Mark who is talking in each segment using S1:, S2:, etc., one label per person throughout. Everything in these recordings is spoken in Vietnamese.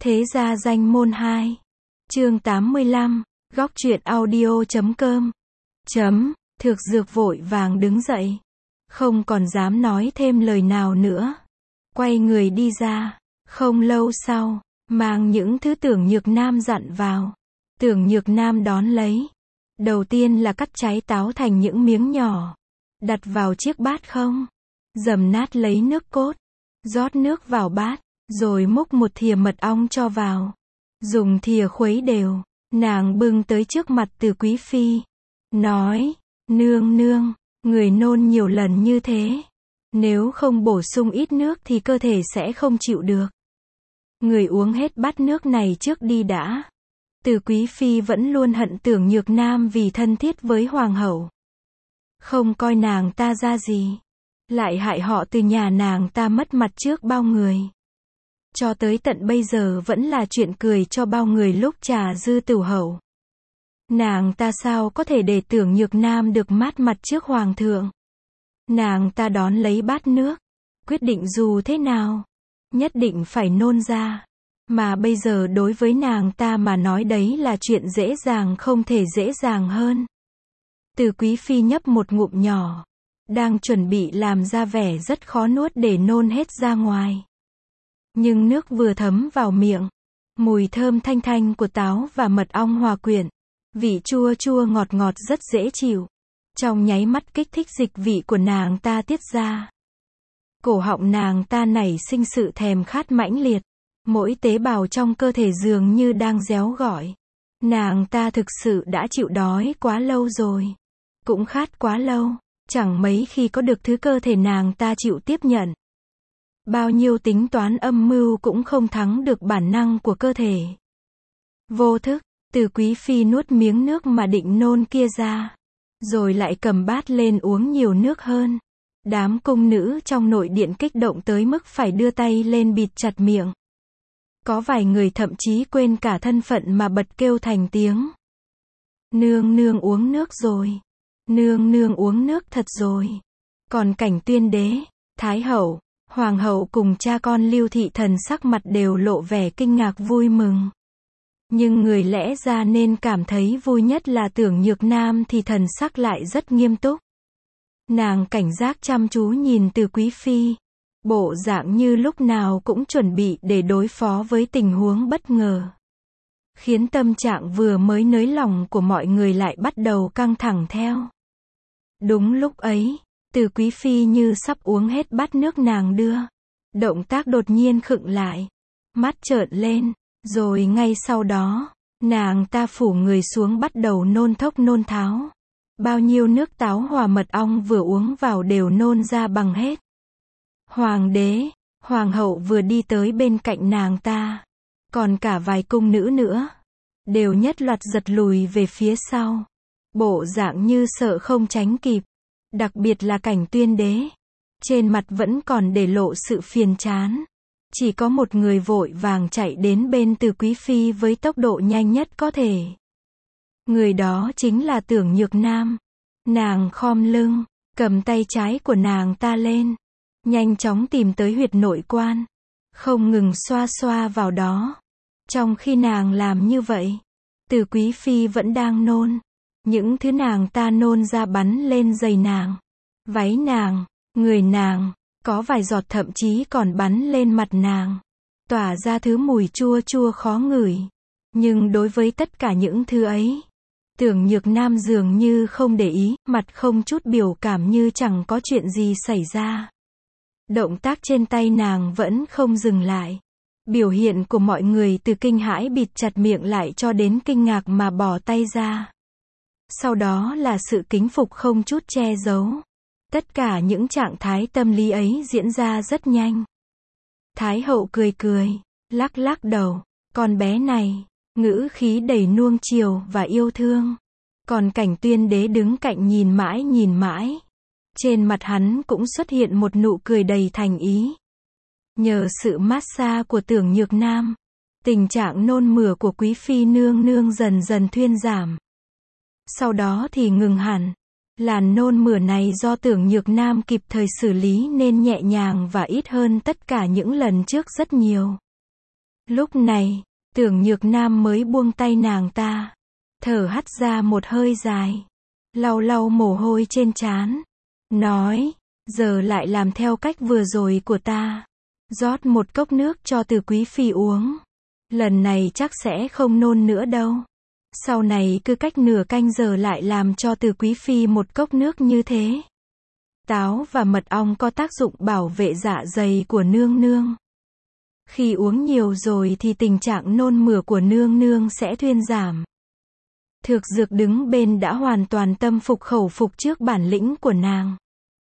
S1: Thế gia danh môn 2. Chương 85, góc truyện audio.com. Thược Dược vội vàng đứng dậy. Không còn dám nói thêm lời nào nữa. Quay người đi ra. Không lâu sau, mang những thứ Tưởng Nhược Nam dặn vào. Tưởng Nhược Nam đón lấy. Đầu tiên là cắt trái táo thành những miếng nhỏ. Đặt vào chiếc bát không. Dầm nát lấy nước cốt. Rót nước vào bát. Rồi múc một thìa mật ong cho vào. Dùng thìa khuấy đều. Nàng bưng tới trước mặt Từ Quý Phi. Nói, nương nương, người nôn nhiều lần như thế. Nếu không bổ sung ít nước thì cơ thể sẽ không chịu được. Người uống hết bát nước này trước đi đã. Từ Quý Phi vẫn luôn hận Tưởng Nhược Nam vì thân thiết với Hoàng hậu. Không coi nàng ta ra gì. Lại hại họ từ nhà nàng ta mất mặt trước bao người. Cho tới tận bây giờ vẫn là chuyện cười cho bao người lúc trà dư tửu hậu. Nàng ta sao có thể để Tưởng Nhược Nam được mát mặt trước Hoàng thượng. Nàng ta đón lấy bát nước. Quyết định dù thế nào, nhất định phải nôn ra. Mà bây giờ đối với nàng ta mà nói đấy là chuyện dễ dàng không thể dễ dàng hơn. Từ Quý Phi nhấp một ngụm nhỏ. Đang chuẩn bị làm ra vẻ rất khó nuốt để nôn hết ra ngoài. Nhưng nước vừa thấm vào miệng. Mùi thơm thanh thanh của táo và mật ong hòa quyện. Vị chua chua ngọt ngọt rất dễ chịu. Trong nháy mắt kích thích dịch vị của nàng ta tiết ra. Cổ họng nàng ta nảy sinh sự thèm khát mãnh liệt. Mỗi tế bào trong cơ thể dường như đang réo gọi. Nàng ta thực sự đã chịu đói quá lâu rồi. Cũng khát quá lâu. Chẳng mấy khi có được thứ cơ thể nàng ta chịu tiếp nhận. Bao nhiêu tính toán âm mưu cũng không thắng được bản năng của cơ thể. Vô thức, Từ Quý Phi nuốt miếng nước mà định nôn kia ra. Rồi lại cầm bát lên uống nhiều nước hơn. Đám cung nữ trong nội điện kích động tới mức phải đưa tay lên bịt chặt miệng. Có vài người thậm chí quên cả thân phận mà bật kêu thành tiếng. Nương nương uống nước rồi. Nương nương uống nước thật rồi. Còn Cảnh Tuyên đế, Thái hậu, Hoàng hậu cùng cha con Lưu Thị Thần sắc mặt đều lộ vẻ kinh ngạc vui mừng. Nhưng người lẽ ra nên cảm thấy vui nhất là Tưởng Nhược Nam thì thần sắc lại rất nghiêm túc. Nàng cảnh giác chăm chú nhìn Từ Quý Phi. Bộ dạng như lúc nào cũng chuẩn bị để đối phó với tình huống bất ngờ. Khiến tâm trạng vừa mới nới lỏng của mọi người lại bắt đầu căng thẳng theo. Đúng lúc ấy, Từ Quý Phi như sắp uống hết bát nước nàng đưa. Động tác đột nhiên khựng lại. Mắt trợn lên. Rồi ngay sau đó, nàng ta phủ người xuống bắt đầu nôn thốc nôn tháo. Bao nhiêu nước táo hòa mật ong vừa uống vào đều nôn ra bằng hết. Hoàng đế, Hoàng hậu vừa đi tới bên cạnh nàng ta. Còn cả vài cung nữ nữa. Đều nhất loạt giật lùi về phía sau. Bộ dạng như sợ không tránh kịp. Đặc biệt là Cảnh Tuyên đế. Trên mặt vẫn còn để lộ sự phiền chán. Chỉ có một người vội vàng chạy đến bên Từ Quý Phi với tốc độ nhanh nhất có thể. Người đó chính là Tưởng Nhược Nam. Nàng khom lưng, cầm tay trái của nàng ta lên. Nhanh chóng tìm tới huyệt nội quan. Không ngừng xoa xoa vào đó. Trong khi nàng làm như vậy, Từ Quý Phi vẫn đang nôn. Những thứ nàng ta nôn ra bắn lên giày nàng, váy nàng, người nàng. Có vài giọt thậm chí còn bắn lên mặt nàng. Tỏa ra thứ mùi chua chua khó ngửi. Nhưng đối với tất cả những thứ ấy, Tưởng Nhược Nam dường như không để ý, mặt không chút biểu cảm như chẳng có chuyện gì xảy ra. Động tác trên tay nàng vẫn không dừng lại. Biểu hiện của mọi người từ kinh hãi bịt chặt miệng lại cho đến kinh ngạc mà bỏ tay ra. Sau đó là sự kính phục không chút che giấu. Tất cả những trạng thái tâm lý ấy diễn ra rất nhanh. Thái hậu cười cười, lắc lắc đầu. Con bé này, ngữ khí đầy nuông chiều và yêu thương. Còn Cảnh Tuyên đế đứng cạnh nhìn mãi. Trên mặt hắn cũng xuất hiện một nụ cười đầy thành ý. Nhờ sự massage của Tưởng Nhược Nam, tình trạng nôn mửa của Quý Phi nương nương dần dần thuyên giảm. Sau đó thì ngừng hẳn. Làn nôn mửa này do Tưởng Nhược Nam kịp thời xử lý nên nhẹ nhàng và ít hơn tất cả những lần trước rất nhiều. Lúc này, Tưởng Nhược Nam mới buông tay nàng ta, thở hắt ra một hơi dài, lau lau mồ hôi trên trán, nói, giờ lại làm theo cách vừa rồi của ta, rót một cốc nước cho Từ Quý Phi uống. Lần này chắc sẽ không nôn nữa đâu. Sau này cứ cách nửa canh giờ lại làm cho Từ Quý Phi một cốc nước như thế. Táo và mật ong có tác dụng bảo vệ dạ dày của nương nương. Khi uống nhiều rồi thì tình trạng nôn mửa của nương nương sẽ thuyên giảm. Thược Dược đứng bên đã hoàn toàn tâm phục khẩu phục trước bản lĩnh của nàng.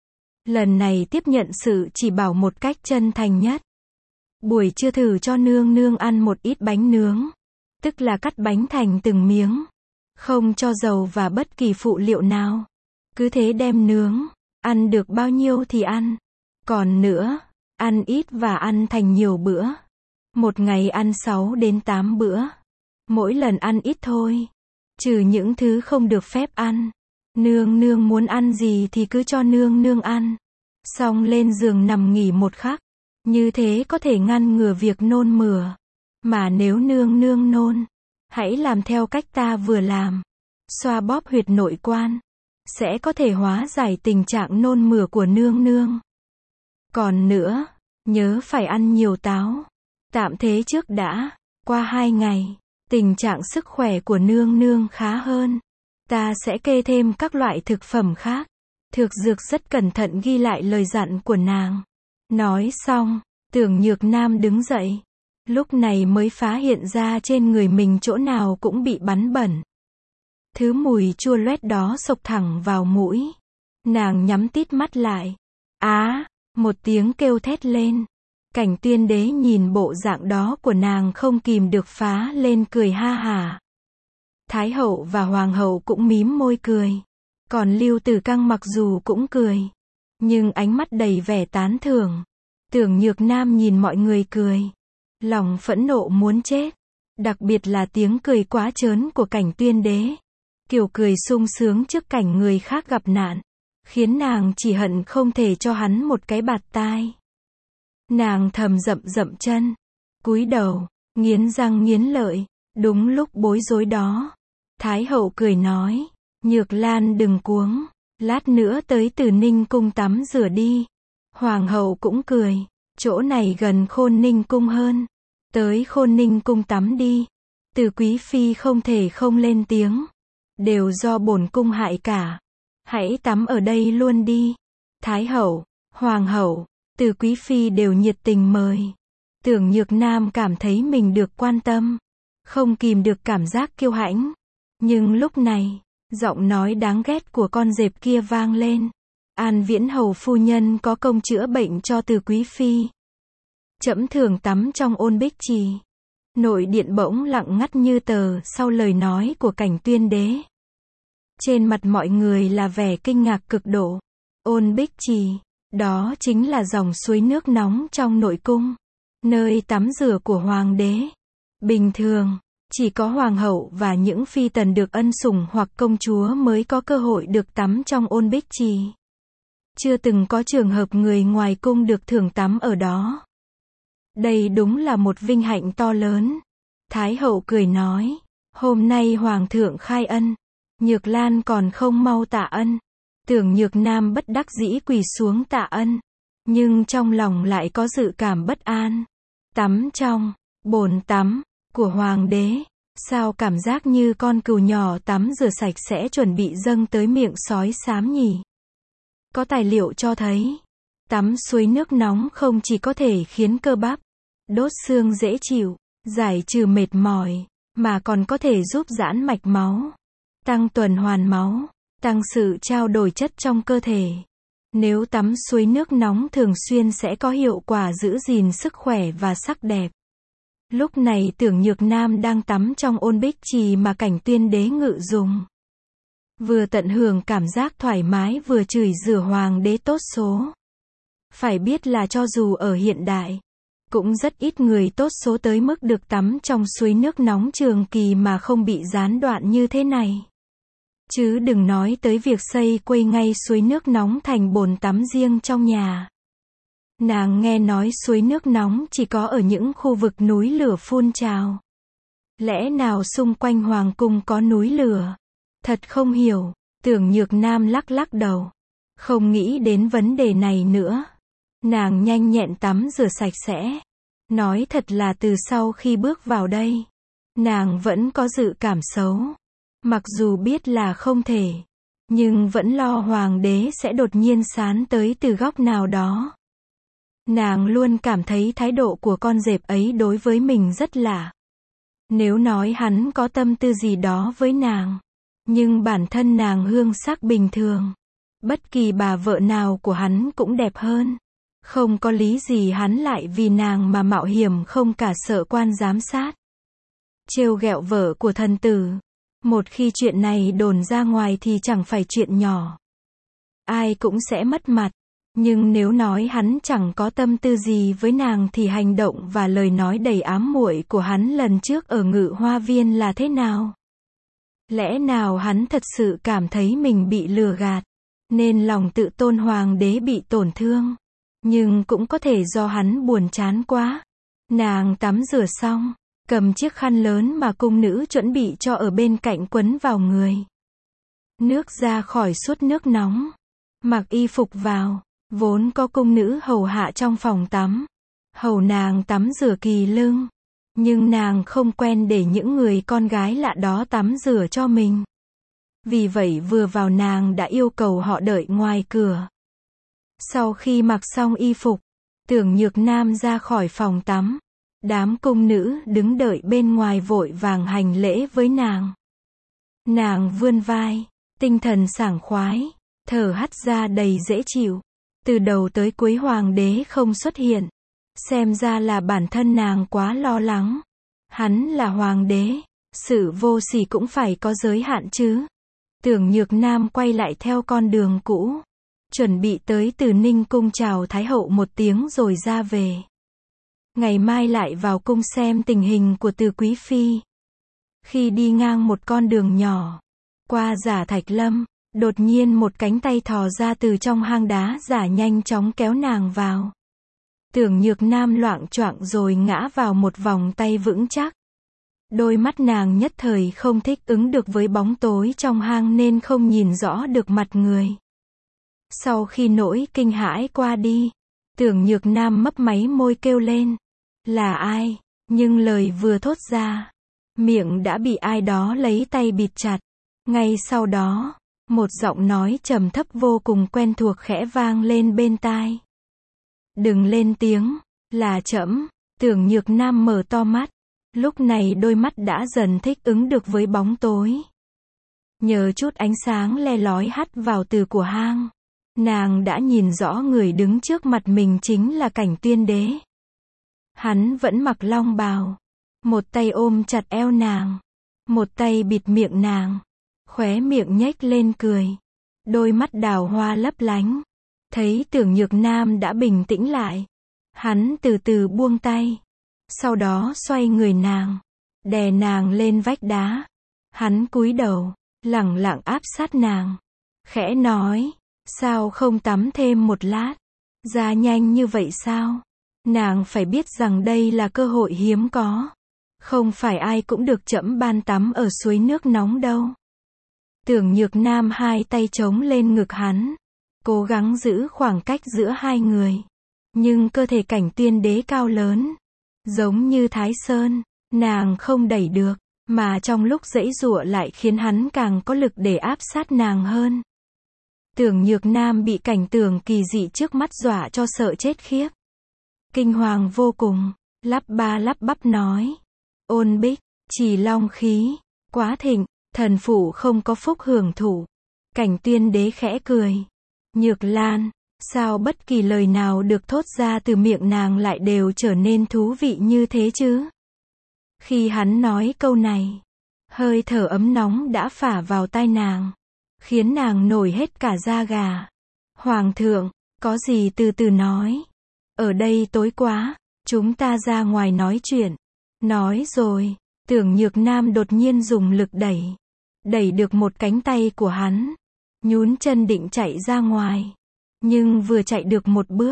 S1: Lần này tiếp nhận sự chỉ bảo một cách chân thành nhất. Buổi trưa thử cho nương nương ăn một ít bánh nướng. Tức là cắt bánh thành từng miếng. Không cho dầu và bất kỳ phụ liệu nào. Cứ thế đem nướng. Ăn được bao nhiêu thì ăn. Còn nữa, ăn ít và ăn thành nhiều bữa. Một ngày ăn 6 đến 8 bữa. Mỗi lần ăn ít thôi. Trừ những thứ không được phép ăn. Nương nương muốn ăn gì thì cứ cho nương nương ăn. Xong lên giường nằm nghỉ một khắc. Như thế có thể ngăn ngừa việc nôn mửa. Mà nếu nương nương nôn, hãy làm theo cách ta vừa làm. Xoa bóp huyệt nội quan. Sẽ có thể hóa giải tình trạng nôn mửa của nương nương. Còn nữa, nhớ phải ăn nhiều táo. Tạm thế trước đã. Qua 2 ngày, tình trạng sức khỏe của nương nương khá hơn. Ta sẽ kê thêm các loại thực phẩm khác. Thược Dược rất cẩn thận ghi lại lời dặn của nàng. Nói xong, Tưởng Nhược Nam đứng dậy. Lúc này mới phá hiện ra trên người mình chỗ nào cũng bị bắn bẩn. Thứ mùi chua loét đó xộc thẳng vào mũi. Nàng nhắm tít mắt lại. Á, một tiếng kêu thét lên. Cảnh Tuyên Đế nhìn bộ dạng đó của nàng không kìm được phá lên cười ha hả. Thái hậu và hoàng hậu cũng mím môi cười. Còn Lưu Tử Căng mặc dù cũng cười, nhưng ánh mắt đầy vẻ tán thưởng. Tưởng Nhược Nam nhìn mọi người cười, lòng phẫn nộ muốn chết. Đặc biệt là tiếng cười quá trớn của Cảnh Tuyên Đế. Kiểu cười sung sướng trước cảnh người khác gặp nạn, khiến nàng chỉ hận không thể cho hắn một cái bạt tai. Nàng thầm dậm dậm chân, cúi đầu, nghiến răng nghiến lợi. Đúng lúc bối rối đó, Thái hậu cười nói, Nhược Lan đừng cuống, lát nữa tới Từ Ninh cung tắm rửa đi. Hoàng hậu cũng cười, chỗ này gần Khôn Ninh cung hơn, tới Khôn Ninh cung tắm đi. Từ Quý Phi không thể không lên tiếng, đều do bổn cung hại cả, hãy tắm ở đây luôn đi. Thái hậu, hoàng hậu, Từ Quý Phi đều nhiệt tình mời. Tưởng Nhược Nam cảm thấy mình được quan tâm, không kìm được cảm giác kiêu hãnh. Nhưng lúc này, giọng nói đáng ghét của con dẹp kia vang lên. An Viễn hầu phu nhân có công chữa bệnh cho Từ Quý Phi. Trẫm thường tắm trong Ôn Bích Trì. Nội điện bỗng lặng ngắt như tờ sau lời nói của Cảnh Tuyên Đế. Trên mặt mọi người là vẻ kinh ngạc cực độ. Ôn Bích Trì, đó chính là dòng suối nước nóng trong nội cung, nơi tắm rửa của hoàng đế. Bình thường, chỉ có hoàng hậu và những phi tần được ân sủng hoặc công chúa mới có cơ hội được tắm trong Ôn Bích Trì. Chưa từng có trường hợp người ngoài cung được thưởng tắm ở đó. Đây đúng là một vinh hạnh to lớn. Thái hậu cười nói, hôm nay hoàng thượng khai ân, Nhược Lan còn không mau tạ ân. Tưởng Nhược Nam bất đắc dĩ quỳ xuống tạ ân, nhưng trong lòng lại có dự cảm bất an. Tắm trong bồn tắm của hoàng đế, sao cảm giác như con cừu nhỏ tắm rửa sạch sẽ chuẩn bị dâng tới miệng sói xám nhỉ? Có tài liệu cho thấy, tắm suối nước nóng không chỉ có thể khiến cơ bắp, đốt xương dễ chịu, giải trừ mệt mỏi, mà còn có thể giúp giãn mạch máu, tăng tuần hoàn máu, tăng sự trao đổi chất trong cơ thể. Nếu tắm suối nước nóng thường xuyên sẽ có hiệu quả giữ gìn sức khỏe và sắc đẹp. Lúc này Tưởng Nhược Nam đang tắm trong Ôn Bích Trì mà Cảnh Tuyên Đế ngự dùng. Vừa tận hưởng cảm giác thoải mái vừa chửi rủa hoàng đế tốt số. Phải biết là cho dù ở hiện đại, cũng rất ít người tốt số tới mức được tắm trong suối nước nóng trường kỳ mà không bị gián đoạn như thế này. Chứ đừng nói tới việc xây quây ngay suối nước nóng thành bồn tắm riêng trong nhà. Nàng nghe nói suối nước nóng chỉ có ở những khu vực núi lửa phun trào. Lẽ nào xung quanh hoàng cung có núi lửa? Thật không hiểu. Tưởng Nhược Nam lắc lắc đầu. Không nghĩ đến vấn đề này nữa. Nàng nhanh nhẹn tắm rửa sạch sẽ. Nói thật là từ sau khi bước vào đây, nàng vẫn có dự cảm xấu. Mặc dù biết là không thể, nhưng vẫn lo hoàng đế sẽ đột nhiên sán tới từ góc nào đó. Nàng luôn cảm thấy thái độ của con dẹp ấy đối với mình rất lạ. Nếu nói hắn có tâm tư gì đó với nàng, nhưng bản thân nàng hương sắc bình thường. Bất kỳ bà vợ nào của hắn cũng đẹp hơn. Không có lý gì hắn lại vì nàng mà mạo hiểm không cả sợ quan giám sát. Trêu ghẹo vợ của thần tử. Một khi chuyện này đồn ra ngoài thì chẳng phải chuyện nhỏ. Ai cũng sẽ mất mặt. Nhưng nếu nói hắn chẳng có tâm tư gì với nàng thì hành động và lời nói đầy ám muội của hắn lần trước ở Ngự Hoa Viên là thế nào? Lẽ nào hắn thật sự cảm thấy mình bị lừa gạt, nên lòng tự tôn hoàng đế bị tổn thương? Nhưng cũng có thể do hắn buồn chán quá. Nàng tắm rửa xong, cầm chiếc khăn lớn mà cung nữ chuẩn bị cho ở bên cạnh quấn vào người. Nước ra khỏi suốt nước nóng. Mặc y phục vào. Vốn có cung nữ hầu hạ trong phòng tắm. Hầu nàng tắm rửa kỳ lưng. Nhưng nàng không quen để những người con gái lạ đó tắm rửa cho mình. Vì vậy vừa vào nàng đã yêu cầu họ đợi ngoài cửa. Sau khi mặc xong y phục, Tưởng Nhược Nam ra khỏi phòng tắm. Đám cung nữ đứng đợi bên ngoài vội vàng hành lễ với nàng. Nàng vươn vai, tinh thần sảng khoái, thở hắt ra đầy dễ chịu. Từ đầu tới cuối hoàng đế không xuất hiện. Xem ra là bản thân nàng quá lo lắng. Hắn là hoàng đế, sự vô sỉ cũng phải có giới hạn chứ. Tưởng Nhược Nam quay lại theo con đường cũ. Chuẩn bị tới Từ Ninh cung chào Thái hậu một tiếng rồi ra về. Ngày mai lại vào cung xem tình hình của Từ Quý Phi. Khi đi ngang một con đường nhỏ, qua Giả Thạch Lâm, đột nhiên một cánh tay thò ra từ trong hang đá giả nhanh chóng kéo nàng vào. Tưởng Nhược Nam loạng choạng rồi ngã vào một vòng tay vững chắc. Đôi mắt nàng nhất thời không thích ứng được với bóng tối trong hang nên không nhìn rõ được mặt người. Sau khi nỗi kinh hãi qua đi, Tưởng Nhược Nam mấp máy môi kêu lên. Là ai? Nhưng lời vừa thốt ra, miệng đã bị ai đó lấy tay bịt chặt. Ngay sau đó, một giọng nói trầm thấp vô cùng quen thuộc khẽ vang lên bên tai. Đừng lên tiếng, là trẫm. Tưởng Nhược Nam mở to mắt. Lúc này đôi mắt đã dần thích ứng được với bóng tối. Nhờ chút ánh sáng le lói hắt vào từ của hang, nàng đã nhìn rõ người đứng trước mặt mình chính là Cảnh Tuyên Đế. Hắn vẫn mặc long bào, một tay ôm chặt eo nàng, một tay bịt miệng nàng, khóe miệng nhếch lên cười, đôi mắt đào hoa lấp lánh. Thấy Tưởng Nhược Nam đã bình tĩnh lại, hắn từ từ buông tay, sau đó xoay người nàng, đè nàng lên vách đá. Hắn cúi đầu, lẳng lặng áp sát nàng, khẽ nói, sao không tắm thêm một lát? Ra nhanh như vậy sao? Nàng phải biết rằng đây là cơ hội hiếm có. Không phải ai cũng được trẫm ban tắm ở suối nước nóng đâu. Tưởng Nhược Nam hai tay chống lên ngực hắn, cố gắng giữ khoảng cách giữa hai người. Nhưng cơ thể Cảnh Tuyên Đế cao lớn, giống như Thái Sơn, nàng không đẩy được, mà trong lúc giãy giụa lại khiến hắn càng có lực để áp sát nàng hơn. Tưởng Nhược Nam bị cảnh tượng kỳ dị trước mắt dọa cho sợ chết khiếp. Kinh hoàng vô cùng, lắp ba lắp bắp nói. Ôn Bích, chỉ long khí, quá thịnh, thần phủ không có phúc hưởng thụ. Cảnh Tuyên Đế khẽ cười. Nhược Lan, sao bất kỳ lời nào được thốt ra từ miệng nàng lại đều trở nên thú vị như thế chứ? Khi hắn nói câu này, hơi thở ấm nóng đã phả vào tai nàng, khiến nàng nổi hết cả da gà. Hoàng thượng, có gì từ từ nói. Ở đây tối quá, chúng ta ra ngoài nói chuyện. Nói rồi, Tưởng Nhược Nam đột nhiên dùng lực đẩy được một cánh tay của hắn, nhún chân định chạy ra ngoài. Nhưng vừa chạy được một bước,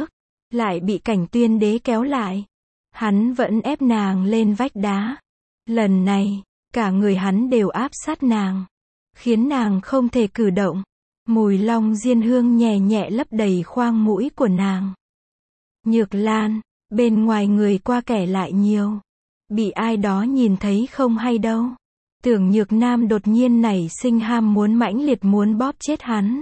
S1: lại bị Cảnh Tuyên Đế kéo lại. Hắn vẫn ép nàng lên vách đá. Lần này, cả người hắn đều áp sát nàng, khiến nàng không thể cử động. Mùi long diên hương nhẹ nhẹ lấp đầy khoang mũi của nàng. Nhược Lan, bên ngoài người qua kẻ lại nhiều. Bị ai đó nhìn thấy không hay đâu. Tưởng Nhược Nam đột nhiên nảy sinh ham muốn mãnh liệt muốn bóp chết hắn.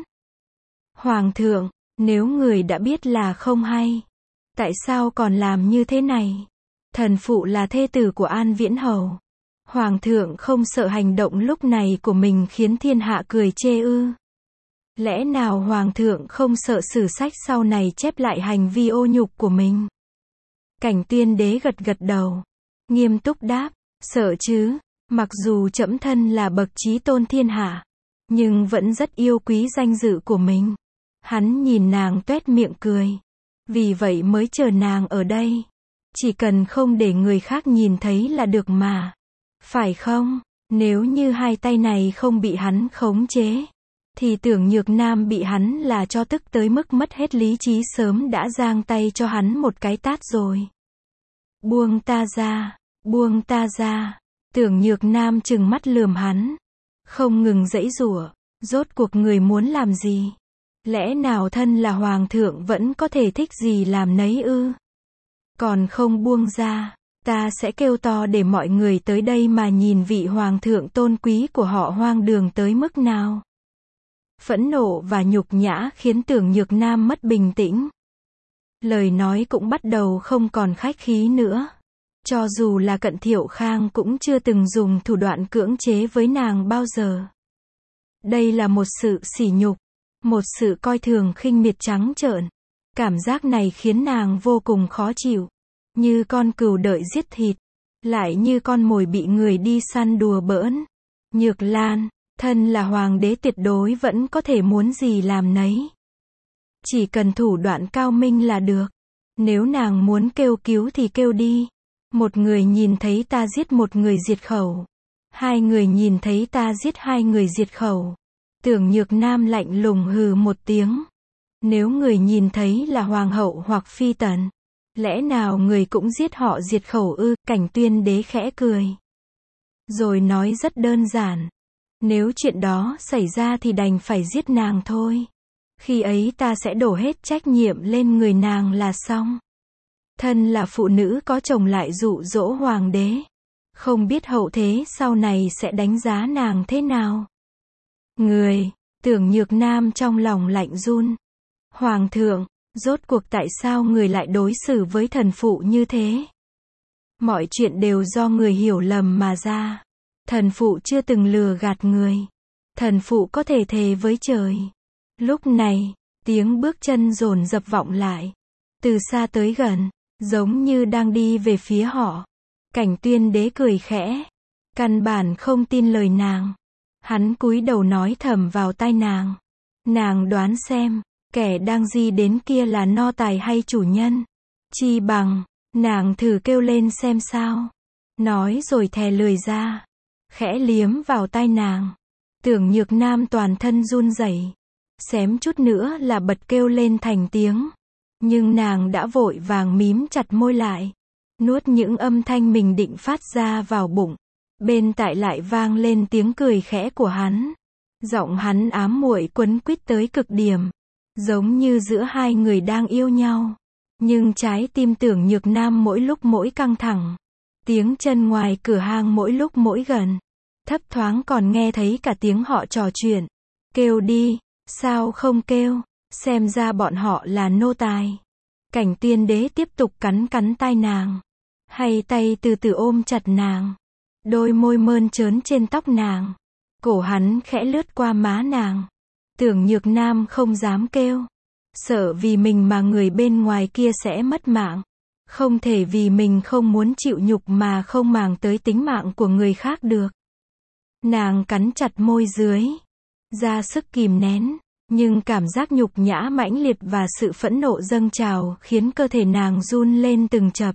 S1: Hoàng thượng, nếu người đã biết là không hay, tại sao còn làm như thế này? Thần phụ là thê tử của An Viễn Hầu. Hoàng thượng không sợ hành động lúc này của mình khiến thiên hạ cười chê ư? Lẽ nào Hoàng thượng không sợ sử sách sau này chép lại hành vi ô nhục của mình? Cảnh Tuyên Đế gật gật đầu, nghiêm túc đáp, sợ chứ, mặc dù trẫm thân là bậc chí tôn thiên hạ, nhưng vẫn rất yêu quý danh dự của mình. Hắn nhìn nàng tuét miệng cười. Vì vậy mới chờ nàng ở đây. Chỉ cần không để người khác nhìn thấy là được mà. Phải không? Nếu như hai tay này không bị hắn khống chế, thì Tưởng Nhược Nam bị hắn là cho tức tới mức mất hết lý trí sớm đã giang tay cho hắn một cái tát rồi. Buông ta ra, buông ta ra. Tưởng Nhược Nam trừng mắt lườm hắn, không ngừng giãy giụa. Rốt cuộc người muốn làm gì? Lẽ nào thân là hoàng thượng vẫn có thể thích gì làm nấy ư? Còn không buông ra, ta sẽ kêu to để mọi người tới đây mà nhìn vị hoàng thượng tôn quý của họ hoang đường tới mức nào. Phẫn nộ và nhục nhã khiến Tưởng Nhược Nam mất bình tĩnh. Lời nói cũng bắt đầu không còn khách khí nữa. Cho dù là Cận Thiệu Khang cũng chưa từng dùng thủ đoạn cưỡng chế với nàng bao giờ. Đây là một sự sỉ nhục, một sự coi thường khinh miệt trắng trợn. Cảm giác này khiến nàng vô cùng khó chịu. Như con cừu đợi giết thịt, lại như con mồi bị người đi săn đùa bỡn. Nhược Lan, thân là hoàng đế tuyệt đối vẫn có thể muốn gì làm nấy. Chỉ cần thủ đoạn cao minh là được. Nếu nàng muốn kêu cứu thì kêu đi. Một người nhìn thấy ta giết một người diệt khẩu. Hai người nhìn thấy ta giết hai người diệt khẩu. Tưởng Nhược Nam lạnh lùng hừ một tiếng. Nếu người nhìn thấy là hoàng hậu hoặc phi tần, lẽ nào người cũng giết họ diệt khẩu ư? Cảnh Tuyên Đế khẽ cười, rồi nói rất đơn giản. Nếu chuyện đó xảy ra thì đành phải giết nàng thôi. Khi ấy ta sẽ đổ hết trách nhiệm lên người nàng là xong. Thân là phụ nữ có chồng lại dụ dỗ hoàng đế. Không biết hậu thế sau này sẽ đánh giá nàng thế nào. Người, Tưởng Nhược Nam trong lòng lạnh run. Hoàng thượng, rốt cuộc tại sao người lại đối xử với thần phụ như thế? Mọi chuyện đều do người hiểu lầm mà ra. Thần phụ chưa từng lừa gạt người. Thần phụ có thể thề với trời. Lúc này, tiếng bước chân dồn dập vọng lại. Từ xa tới gần, giống như đang đi về phía họ. Cảnh Tuyên Đế cười khẽ. Căn bản không tin lời nàng. Hắn cúi đầu nói thầm vào tai nàng. Nàng đoán xem, kẻ đang di đến kia là no tài hay chủ nhân? Chi bằng, nàng thử kêu lên xem sao. Nói rồi thè lười ra. Khẽ liếm vào tai nàng. Tưởng Nhược Nam toàn thân run rẩy, xém chút nữa là bật kêu lên thành tiếng. Nhưng nàng đã vội vàng mím chặt môi lại, nuốt những âm thanh mình định phát ra vào bụng. Bên tai lại vang lên tiếng cười khẽ của hắn. Giọng hắn ám muội quấn quýt tới cực điểm, giống như giữa hai người đang yêu nhau. Nhưng trái tim Tưởng Nhược Nam mỗi lúc mỗi căng thẳng. Tiếng chân ngoài cửa hang mỗi lúc mỗi gần. Thấp thoáng còn nghe thấy cả tiếng họ trò chuyện. Kêu đi, sao không kêu? Xem ra bọn họ là nô tài. Cảnh Tuyên Đế tiếp tục cắn cắn tai nàng. Hay tay từ từ ôm chặt nàng. Đôi môi mơn trớn trên tóc nàng. Cổ hắn khẽ lướt qua má nàng. Tưởng Nhược Nam không dám kêu. Sợ vì mình mà người bên ngoài kia sẽ mất mạng. Không thể vì mình không muốn chịu nhục mà không màng tới tính mạng của người khác được. Nàng cắn chặt môi dưới, ra sức kìm nén. Nhưng cảm giác nhục nhã mãnh liệt và sự phẫn nộ dâng trào khiến cơ thể nàng run lên từng chập.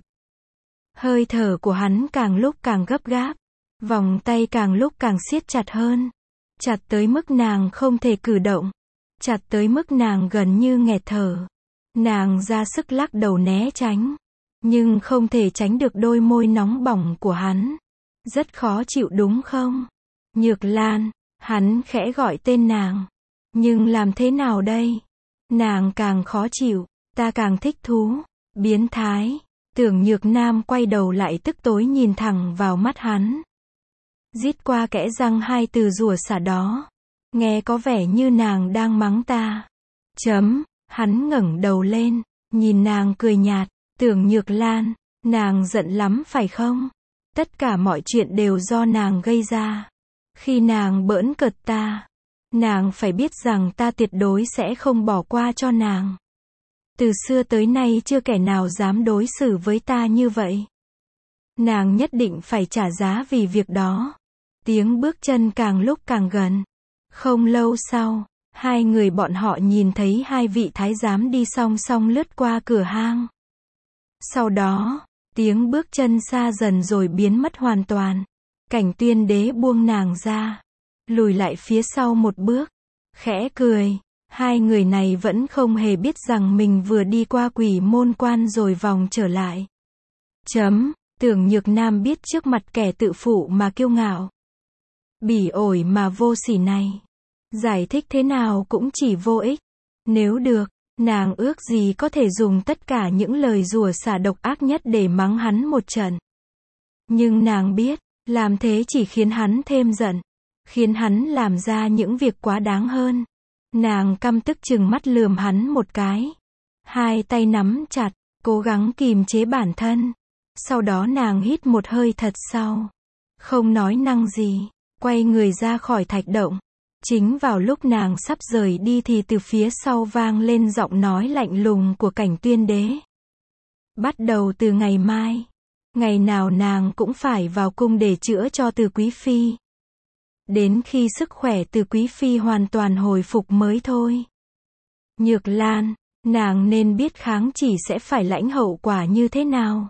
S1: Hơi thở của hắn càng lúc càng gấp gáp. Vòng tay càng lúc càng siết chặt hơn. Chặt tới mức nàng không thể cử động. Chặt tới mức nàng gần như nghẹt thở. Nàng ra sức lắc đầu né tránh, nhưng không thể tránh được đôi môi nóng bỏng của hắn. Rất khó chịu đúng không? Nhược Lan, hắn khẽ gọi tên nàng. Nhưng làm thế nào đây? Nàng càng khó chịu, ta càng thích thú. Biến thái. Tưởng Nhược Nam quay đầu lại tức tối nhìn thẳng vào mắt hắn. Rít qua kẽ răng hai từ rủa xả đó. Nghe có vẻ như nàng đang mắng ta. Hắn ngẩng đầu lên, nhìn nàng cười nhạt. Tưởng Nhược Lan, nàng giận lắm phải không? Tất cả mọi chuyện đều do nàng gây ra. Khi nàng bỡn cợt ta, nàng phải biết rằng ta tuyệt đối sẽ không bỏ qua cho nàng. Từ xưa tới nay chưa kẻ nào dám đối xử với ta như vậy. Nàng nhất định phải trả giá vì việc đó. Tiếng bước chân càng lúc càng gần. Không lâu sau, hai người bọn họ nhìn thấy hai vị thái giám đi song song lướt qua cửa hang. Sau đó, tiếng bước chân xa dần rồi biến mất hoàn toàn. Cảnh Tuyên Đế buông nàng ra, lùi lại phía sau một bước, khẽ cười. Hai người này vẫn không hề biết rằng mình vừa đi qua Quỷ Môn Quan rồi vòng trở lại. Tưởng Nhược Nam biết trước mặt kẻ tự phụ mà kiêu ngạo, bỉ ổi mà vô sỉ này, giải thích thế nào cũng chỉ vô ích. Nếu được, nàng ước gì có thể dùng tất cả những lời rủa xả độc ác nhất để mắng hắn một trận. Nhưng nàng biết, làm thế chỉ khiến hắn thêm giận, khiến hắn làm ra những việc quá đáng hơn. Nàng căm tức trừng mắt lườm hắn một cái. Hai tay nắm chặt, cố gắng kìm chế bản thân. Sau đó nàng hít một hơi thật sâu. Không nói năng gì, quay người ra khỏi thạch động. Chính vào lúc nàng sắp rời đi thì từ phía sau vang lên giọng nói lạnh lùng của Cảnh Tuyên Đế. Bắt đầu từ ngày mai, ngày nào nàng cũng phải vào cung để chữa cho Từ Quý Phi. Đến khi sức khỏe Từ Quý Phi hoàn toàn hồi phục mới thôi. Nhược Lan, nàng nên biết kháng chỉ sẽ phải lãnh hậu quả như thế nào.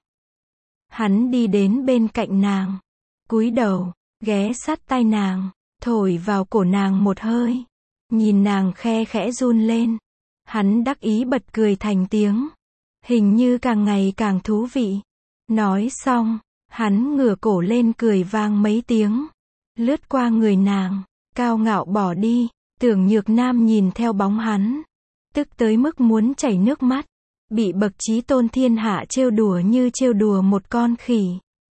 S1: Hắn đi đến bên cạnh nàng, cúi đầu, ghé sát tai nàng, thổi vào cổ nàng một hơi. Nhìn nàng khe khẽ run lên. Hắn đắc ý bật cười thành tiếng. Hình như càng ngày càng thú vị. Nói xong, hắn ngửa cổ lên cười vang mấy tiếng. Lướt qua người nàng, cao ngạo bỏ đi. Tưởng Nhược Nam nhìn theo bóng hắn, tức tới mức muốn chảy nước mắt. Bị bậc chí tôn thiên hạ trêu đùa như trêu đùa một con khỉ.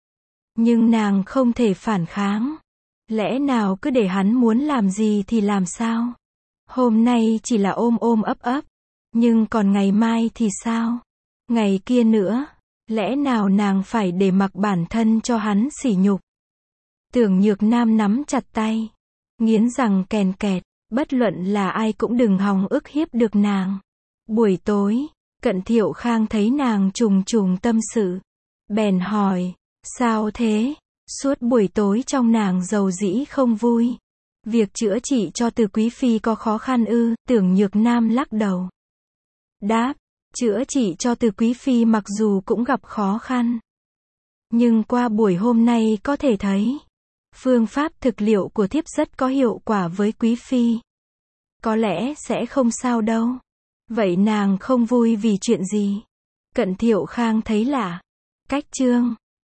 S1: Nhưng nàng không thể phản kháng. Lẽ nào cứ để hắn muốn làm gì thì làm sao? Hôm nay chỉ là ôm ôm ấp ấp. Nhưng còn ngày mai thì sao? Ngày kia nữa, lẽ nào nàng phải để mặc bản thân cho hắn sỉ nhục? Tưởng Nhược Nam nắm chặt tay, nghiến răng kèn kẹt, bất luận là ai cũng đừng hòng ức hiếp được nàng. Buổi tối, Cận Thiệu Khang thấy nàng trùng trùng tâm sự, bèn hỏi, sao thế? Suốt buổi tối trong nàng rầu rĩ không vui. Việc chữa trị cho Từ Quý Phi có khó khăn ư? Tưởng Nhược Nam lắc đầu. Đáp, chữa trị cho Từ Quý Phi mặc dù cũng gặp khó khăn. Nhưng qua buổi hôm nay có thể thấy, phương pháp thực liệu của thiếp rất có hiệu quả với Quý Phi. Có lẽ sẽ không sao đâu. Vậy nàng không vui vì chuyện gì? Cận Thiệu Khang thấy lạ. Cách chương